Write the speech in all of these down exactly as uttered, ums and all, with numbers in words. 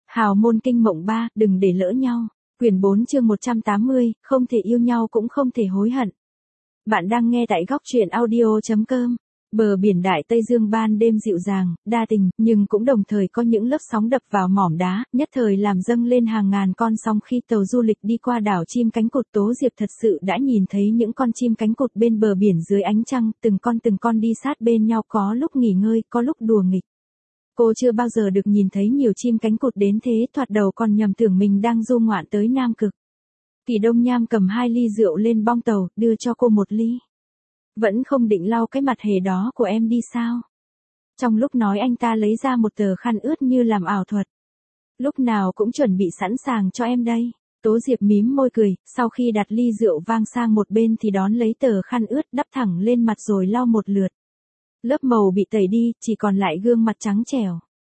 Hào môn kinh mộng ba, đừng để lỡ nhau. Quyển bốn chương một trăm tám mươi, không thể yêu nhau cũng không thể hối hận. Bạn đang nghe tại góc truyện audio.com. Bờ biển Đại Tây Dương ban đêm dịu dàng, đa tình, nhưng cũng đồng thời có những lớp sóng đập vào mỏm đá, nhất thời làm dâng lên hàng ngàn con sóng khi tàu du lịch đi qua đảo chim cánh cụt. Tố Diệp thật sự đã nhìn thấy những con chim cánh cụt bên bờ biển dưới ánh trăng, từng con từng con đi sát bên nhau, có lúc nghỉ ngơi, có lúc đùa nghịch. Cô chưa bao giờ được nhìn thấy nhiều chim cánh cụt đến thế, thoạt đầu còn nhầm tưởng mình đang du ngoạn tới Nam Cực. Kỳ Đông Nham cầm hai ly rượu lên bong tàu, đưa cho cô một ly. Vẫn không định lau cái mặt hề đó của em đi sao? Trong lúc nói anh ta lấy ra một tờ khăn ướt như làm ảo thuật. Lúc nào cũng chuẩn bị sẵn sàng cho em đây. Tố Diệp mím môi cười, sau khi đặt ly rượu vang sang một bên thì đón lấy tờ khăn ướt đắp thẳng lên mặt rồi lau một lượt. Lớp màu bị tẩy đi, chỉ còn lại gương mặt trắng trẻo.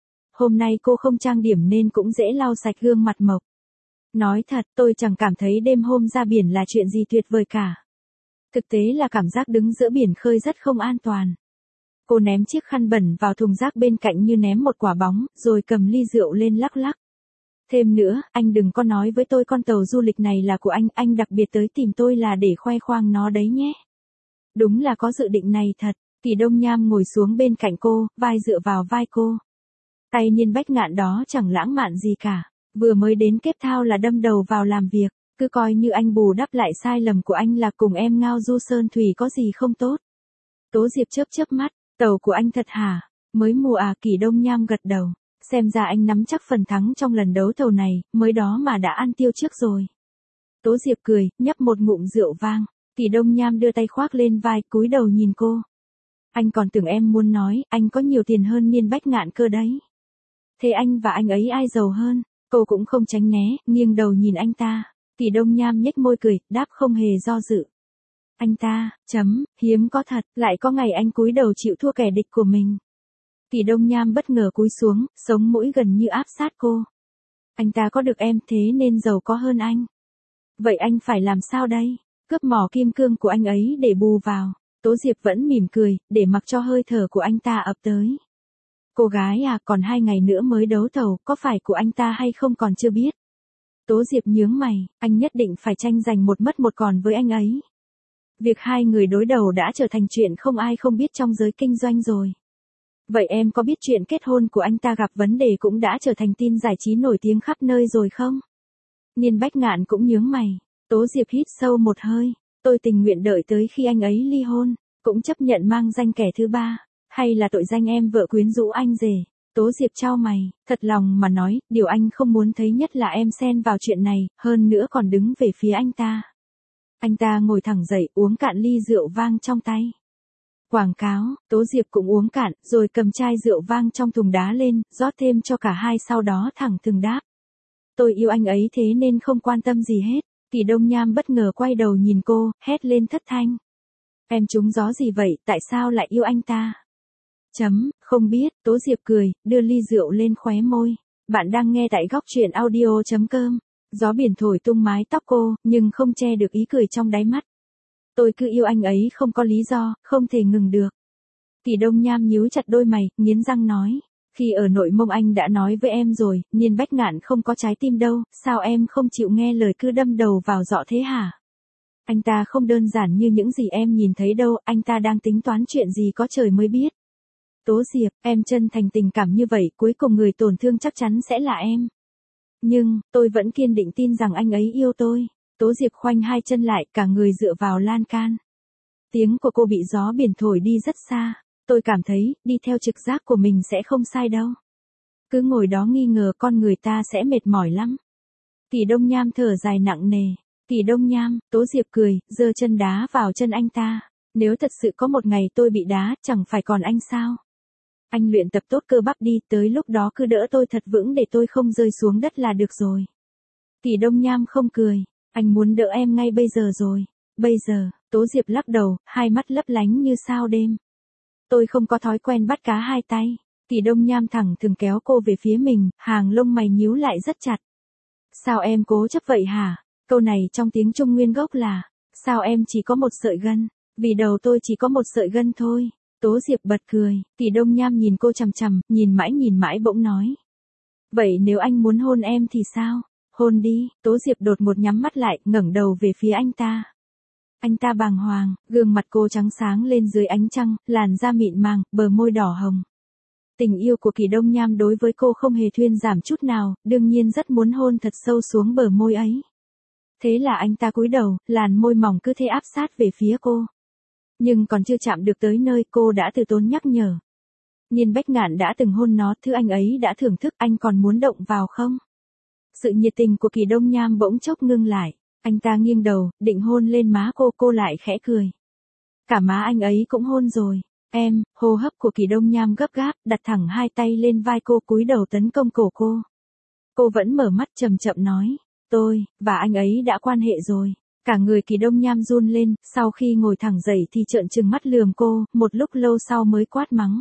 Hôm nay cô không trang điểm nên cũng dễ lau sạch gương mặt mộc. Nói thật, tôi chẳng cảm thấy đêm hôm ra biển là chuyện gì tuyệt vời cả. Thực tế là cảm giác đứng giữa biển khơi rất không an toàn. Cô ném chiếc khăn bẩn vào thùng rác bên cạnh như ném một quả bóng, rồi cầm ly rượu lên lắc lắc. Thêm nữa, anh đừng có nói với tôi con tàu du lịch này là của anh, anh đặc biệt tới tìm tôi là để khoe khoang nó đấy nhé. Đúng là có dự định này thật. Kỳ Đông Nham ngồi xuống bên cạnh cô, vai dựa vào vai cô. Tay Niên Bách Ngạn đó chẳng lãng mạn gì cả, vừa mới đến Cape Town là đâm đầu vào làm việc, cứ coi như anh bù đắp lại sai lầm của anh là cùng em ngao du sơn thủy có gì không tốt. Tố Diệp chớp chớp mắt, tàu của anh thật hả? Mới mua à? Kỳ Đông Nham gật đầu, xem ra anh nắm chắc phần thắng trong lần đấu thầu này, mới đó mà đã ăn tiêu trước rồi. Tố Diệp cười, nhấp một ngụm rượu vang. Kỳ Đông Nham đưa tay khoác lên vai, cúi đầu nhìn cô. Anh còn tưởng em muốn nói, anh có nhiều tiền hơn Niên Bách Ngạn cơ đấy. Thế anh và anh ấy ai giàu hơn? Cô cũng không tránh né, nghiêng đầu nhìn anh ta. Kỳ Đông Nham nhếch môi cười, đáp không hề do dự. Anh ta, chấm, hiếm có thật, lại có ngày anh cúi đầu chịu thua kẻ địch của mình. Kỳ Đông Nham bất ngờ cúi xuống, sống mũi gần như áp sát cô. Anh ta có được em thế nên giàu có hơn anh. Vậy anh phải làm sao đây? Cướp mỏ kim cương của anh ấy để bù vào. Tố Diệp vẫn mỉm cười, để mặc cho hơi thở của anh ta ập tới. Cô gái à, còn hai ngày nữa mới đấu thầu, có phải của anh ta hay không còn chưa biết. Tố Diệp nhướng mày, anh nhất định phải tranh giành một mất một còn với anh ấy. Việc hai người đối đầu đã trở thành chuyện không ai không biết trong giới kinh doanh rồi. Vậy em có biết chuyện kết hôn của anh ta gặp vấn đề cũng đã trở thành tin giải trí nổi tiếng khắp nơi rồi không? Niên Bách Ngạn cũng nhướng mày. Tố Diệp hít sâu một hơi. Tôi tình nguyện đợi tới khi anh ấy ly hôn, cũng chấp nhận mang danh kẻ thứ ba, hay là tội danh em vợ quyến rũ anh rể. Tố Diệp chau mày, thật lòng mà nói, điều anh không muốn thấy nhất là em xen vào chuyện này, hơn nữa còn đứng về phía anh ta. Anh ta ngồi thẳng dậy, uống cạn ly rượu vang trong tay. Quảng cáo, Tố Diệp cũng uống cạn, rồi cầm chai rượu vang trong thùng đá lên, rót thêm cho cả hai, sau đó thẳng thừng đáp. Tôi yêu anh ấy thế nên không quan tâm gì hết. Kỳ Đông Nham bất ngờ quay đầu nhìn cô, hét lên thất thanh. Em trúng gió gì vậy, tại sao lại yêu anh ta? Chấm, không biết. Tố Diệp cười, đưa ly rượu lên khóe môi. Bạn đang nghe tại góc truyện audio.com. Gió biển thổi tung mái tóc cô, nhưng không che được ý cười trong đáy mắt. Tôi cứ yêu anh ấy không có lý do, không thể ngừng được. Kỳ Đông Nham nhíu chặt đôi mày, nghiến răng nói. Khi ở nội mông anh đã nói với em rồi, Niên Bách Ngạn không có trái tim đâu, sao em không chịu nghe lời cứ đâm đầu vào dọ thế hả? Anh ta không đơn giản như những gì em nhìn thấy đâu, anh ta đang tính toán chuyện gì có trời mới biết. Tố Diệp, em chân thành tình cảm như vậy, cuối cùng người tổn thương chắc chắn sẽ là em. Nhưng, tôi vẫn kiên định tin rằng anh ấy yêu tôi. Tố Diệp khoanh hai chân lại, cả người dựa vào lan can. Tiếng của cô bị gió biển thổi đi rất xa. Tôi cảm thấy, đi theo trực giác của mình sẽ không sai đâu. Cứ ngồi đó nghi ngờ con người ta sẽ mệt mỏi lắm. Kỳ Đông Nham thở dài nặng nề. Kỳ Đông Nham, Tố Diệp cười, giơ chân đá vào chân anh ta. Nếu thật sự có một ngày tôi bị đá, chẳng phải còn anh sao? Anh luyện tập tốt cơ bắp đi, tới lúc đó cứ đỡ tôi thật vững để tôi không rơi xuống đất là được rồi. Kỳ Đông Nham không cười. Anh muốn đỡ em ngay bây giờ rồi. Bây giờ, Tố Diệp lắc đầu, hai mắt lấp lánh như sao đêm. Tôi không có thói quen bắt cá hai tay. Kỳ Đông Nham thẳng thừng kéo cô về phía mình, hàng lông mày nhíu lại rất chặt. Sao em cố chấp vậy hả? Câu này trong tiếng Trung nguyên gốc là, sao em chỉ có một sợi gân? Vì đầu tôi chỉ có một sợi gân thôi. Tố Diệp bật cười, Kỳ Đông Nham nhìn cô chằm chằm, nhìn mãi nhìn mãi bỗng nói. Vậy nếu anh muốn hôn em thì sao? Hôn đi, Tố Diệp đột ngột nhắm mắt lại, ngẩng đầu về phía anh ta. Anh ta bàng hoàng, gương mặt cô trắng sáng lên dưới ánh trăng, làn da mịn màng, bờ môi đỏ hồng. Tình yêu của Kỳ Đông Nham đối với cô không hề thuyên giảm chút nào, đương nhiên rất muốn hôn thật sâu xuống bờ môi ấy. Thế là anh ta cúi đầu, làn môi mỏng cứ thế áp sát về phía cô. Nhưng còn chưa chạm được tới nơi, cô đã từ tốn nhắc nhở. Niên Bách Ngạn đã từng hôn nó, thứ anh ấy đã thưởng thức, anh còn muốn động vào không? Sự nhiệt tình của Kỳ Đông Nham bỗng chốc ngưng lại. Anh ta nghiêng đầu, định hôn lên má cô, cô lại khẽ cười. Cả má anh ấy cũng hôn rồi. Em, hô hấp của Kỳ Đông Nham gấp gáp, đặt thẳng hai tay lên vai cô, cúi đầu tấn công cổ cô. Cô vẫn mở mắt chậm chậm nói, tôi, và anh ấy đã quan hệ rồi. Cả người Kỳ Đông Nham run lên, sau khi ngồi thẳng dậy thì trợn trừng mắt lườm cô, một lúc lâu sau mới quát mắng.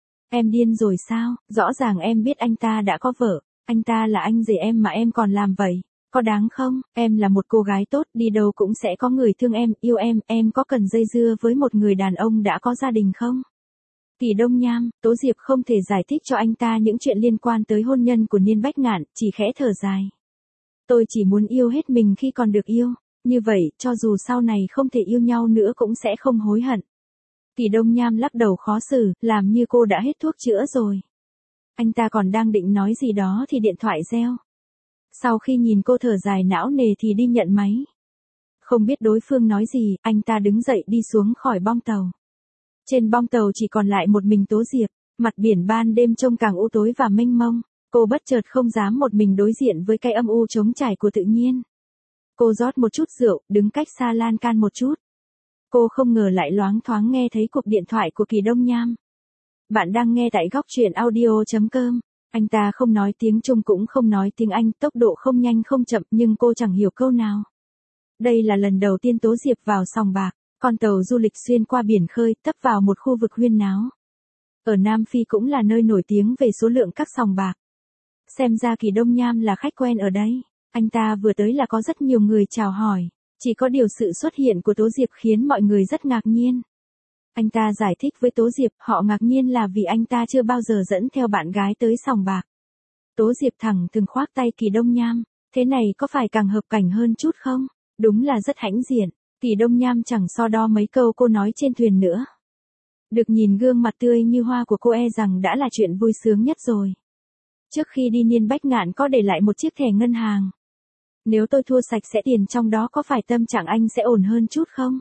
Em điên rồi sao, rõ ràng em biết anh ta đã có vợ, anh ta là anh rể em mà em còn làm vậy. Có đáng không, em là một cô gái tốt, đi đâu cũng sẽ có người thương em, yêu em, em có cần dây dưa với một người đàn ông đã có gia đình không? Kỳ Đông Nham, Tố Diệp không thể giải thích cho anh ta những chuyện liên quan tới hôn nhân của Niên Bách Ngạn, chỉ khẽ thở dài. Tôi chỉ muốn yêu hết mình khi còn được yêu, như vậy, cho dù sau này không thể yêu nhau nữa cũng sẽ không hối hận. Kỳ Đông Nham lắc đầu khó xử, làm như cô đã hết thuốc chữa rồi. Anh ta còn đang định nói gì đó thì điện thoại reo. Sau khi nhìn cô thở dài não nề thì đi nhận máy. Không biết đối phương nói gì, anh ta đứng dậy đi xuống khỏi bong tàu. Trên bong tàu chỉ còn lại một mình Tố Diệp, mặt biển ban đêm trông càng u tối và mênh mông. Cô bất chợt không dám một mình đối diện với cái âm u trống trải của tự nhiên. Cô rót một chút rượu, đứng cách xa lan can một chút. Cô không ngờ lại loáng thoáng nghe thấy cuộc điện thoại của Kỳ Đông Nham. Bạn đang nghe tại góc truyện audio chấm com. Anh ta không nói tiếng Trung cũng không nói tiếng Anh, tốc độ không nhanh không chậm nhưng cô chẳng hiểu câu nào. Đây là lần đầu tiên Tố Diệp vào sòng bạc, con tàu du lịch xuyên qua biển khơi, tấp vào một khu vực huyên náo. Ở Nam Phi cũng là nơi nổi tiếng về số lượng các sòng bạc. Xem ra Kỳ Đông Nham là khách quen ở đây. Anh ta vừa tới là có rất nhiều người chào hỏi. Chỉ có điều sự xuất hiện của Tố Diệp khiến mọi người rất ngạc nhiên. Anh ta giải thích với Tố Diệp, họ ngạc nhiên là vì anh ta chưa bao giờ dẫn theo bạn gái tới sòng bạc. Tố Diệp thẳng thừng khoác tay Kỳ Đông Nham, thế này có phải càng hợp cảnh hơn chút không? Đúng là rất hãnh diện. Kỳ Đông Nham chẳng so đo mấy câu cô nói trên thuyền nữa. Được nhìn gương mặt tươi như hoa của cô e rằng đã là chuyện vui sướng nhất rồi. Trước khi đi Niên Bách Ngạn có để lại một chiếc thẻ ngân hàng. Nếu tôi thua sạch sẽ tiền trong đó có phải tâm trạng anh sẽ ổn hơn chút không?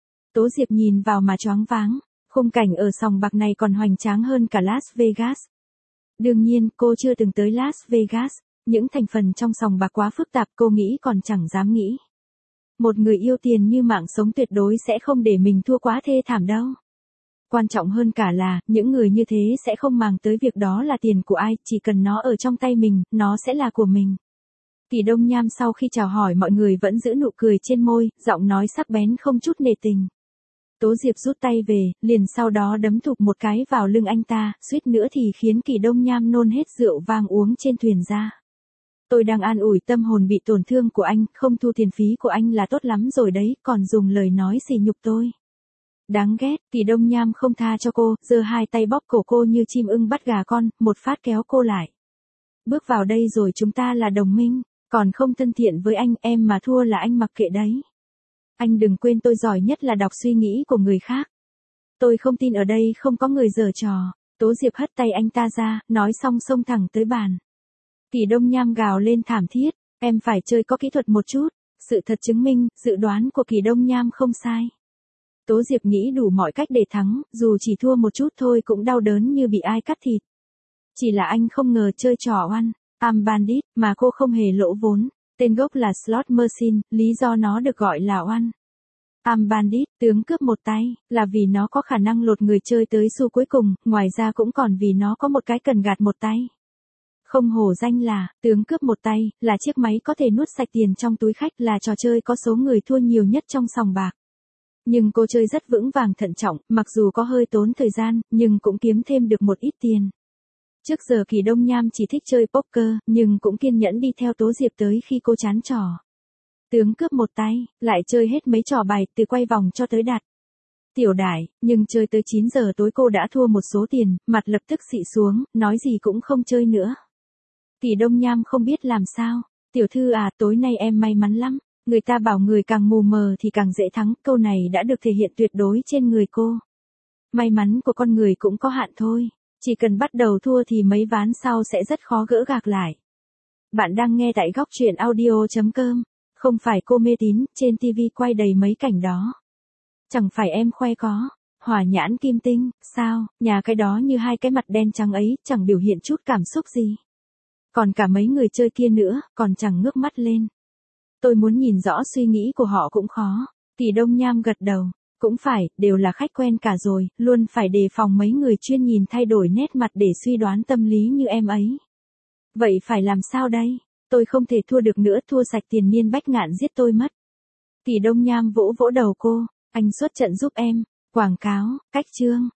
Tố Diệp nhìn vào mà choáng váng, khung cảnh ở sòng bạc này còn hoành tráng hơn cả Las Vegas. Đương nhiên, cô chưa từng tới Las Vegas, những thành phần trong sòng bạc quá phức tạp cô nghĩ còn chẳng dám nghĩ. Một người yêu tiền như mạng sống tuyệt đối sẽ không để mình thua quá thê thảm đâu. Quan trọng hơn cả là, những người như thế sẽ không màng tới việc đó là tiền của ai, chỉ cần nó ở trong tay mình, nó sẽ là của mình. Kỳ Đông Nham sau khi chào hỏi mọi người vẫn giữ nụ cười trên môi, giọng nói sắc bén không chút nề tình. Tố Diệp rút tay về, liền sau đó đấm thụp một cái vào lưng anh ta, suýt nữa thì khiến Kỳ Đông Nham nôn hết rượu vang uống trên thuyền ra. Tôi đang an ủi tâm hồn bị tổn thương của anh, không thu tiền phí của anh là tốt lắm rồi đấy, còn dùng lời nói sỉ nhục tôi. Đáng ghét, Kỳ Đông Nham không tha cho cô, giơ hai tay bóp cổ cô như chim ưng bắt gà con, một phát kéo cô lại. Bước vào đây rồi chúng ta là đồng minh, còn không thân thiện với anh, em mà thua là anh mặc kệ đấy. Anh đừng quên tôi giỏi nhất là đọc suy nghĩ của người khác. Tôi không tin ở đây không có người giở trò. Tố Diệp hất tay anh ta ra, nói xong xông thẳng tới bàn. Kỳ Đông Nham gào lên thảm thiết, em phải chơi có kỹ thuật một chút. Sự thật chứng minh, dự đoán của Kỳ Đông Nham không sai. Tố Diệp nghĩ đủ mọi cách để thắng, dù chỉ thua một chút thôi cũng đau đớn như bị ai cắt thịt. Chỉ là anh không ngờ chơi trò oan, am bandit, mà cô không hề lỗ vốn. Tên gốc là Slot Machine, lý do nó được gọi là oan. Am bandit, tướng cướp một tay, là vì nó có khả năng lột người chơi tới xu cuối cùng, ngoài ra cũng còn vì nó có một cái cần gạt một tay. Không hổ danh là, tướng cướp một tay, là chiếc máy có thể nuốt sạch tiền trong túi khách, là trò chơi có số người thua nhiều nhất trong sòng bạc. Nhưng cô chơi rất vững vàng thận trọng, mặc dù có hơi tốn thời gian, nhưng cũng kiếm thêm được một ít tiền. Trước giờ Kỳ Đông Nham chỉ thích chơi poker, nhưng cũng kiên nhẫn đi theo Tố Diệp tới khi cô chán trò. Tướng cướp một tay, lại chơi hết mấy trò bài, từ quay vòng cho tới đặt tiểu đài, nhưng chơi tới chín giờ tối cô đã thua một số tiền, mặt lập tức xị xuống, nói gì cũng không chơi nữa. Tỷ Đông Nham không biết làm sao. Tiểu thư à, tối nay em may mắn lắm. Người ta bảo người càng mù mờ thì càng dễ thắng, câu này đã được thể hiện tuyệt đối trên người cô. May mắn của con người cũng có hạn thôi. Chỉ cần bắt đầu thua thì mấy ván sau sẽ rất khó gỡ gạc lại. Bạn đang nghe tại góc truyện audio chấm com. Không phải cô mê tín, trên ti vi quay đầy mấy cảnh đó. Chẳng phải em khoe có. Hỏa nhãn kim tinh, sao, nhà cái đó như hai cái mặt đen trắng ấy, chẳng biểu hiện chút cảm xúc gì. Còn cả mấy người chơi kia nữa, còn chẳng ngước mắt lên. Tôi muốn nhìn rõ suy nghĩ của họ cũng khó. Tỷ Đông Nham gật đầu. Cũng phải, đều là khách quen cả rồi, luôn phải đề phòng mấy người chuyên nhìn thay đổi nét mặt để suy đoán tâm lý như em ấy. Vậy phải làm sao đây? Tôi không thể thua được nữa, thua sạch tiền Niên Bách Ngạn giết tôi mất. Tỷ Đông Nham vỗ vỗ đầu cô, anh xuất trận giúp em. Quảng cáo, cách chương.